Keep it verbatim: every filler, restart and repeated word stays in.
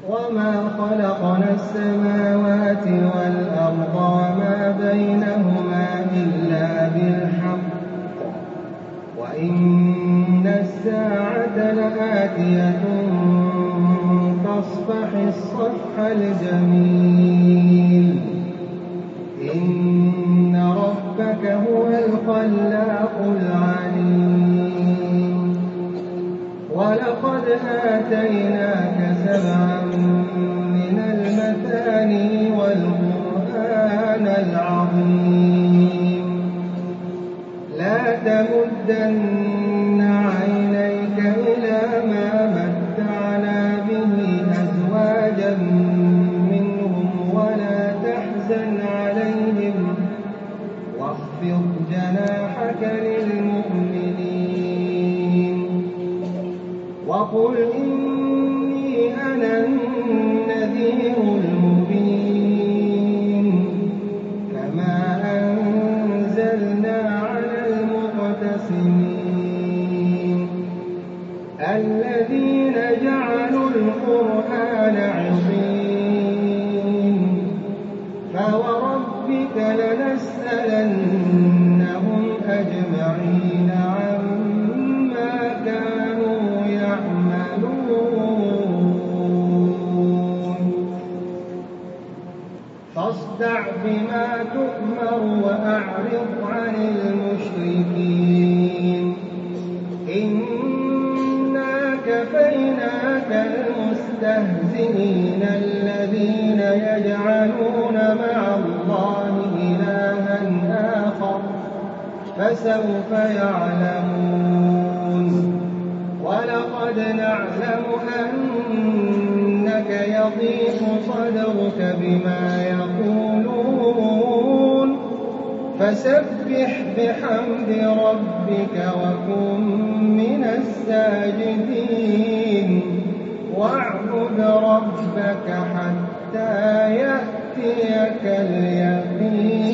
وما خلقنا السماوات والأرض وما بينهما إلا بالحق وإن الساعة لآتية فاصفح الصفح الجميل إن ربك هو الخلاق العليم ولقد آتيناك سبعا من المثاني والقرآن العظيم لا تمدن عينيك إلى ما متعنا به أزواجا منهم ولا تحزن عليهم واخفض جناحك للمؤمنين وقل إني أنا النذير المبين كما أنزلنا على المقتسمين الذين جعلوا القرآن عظيم فوربك لنسألنهم أجمعين عما كانوا يعملون فاصدع بما تؤمر وأعرض عن المشركين إنا كفيناك المستهزئين الذين يجعلون مع الله إلها آخر فسوف يعلمون ولقد نعلم أنك يضيق صدرك بما يقولون فسبح بحمد ربك وكن من الساجدين واعبد ربك حتى يأتيك اليقين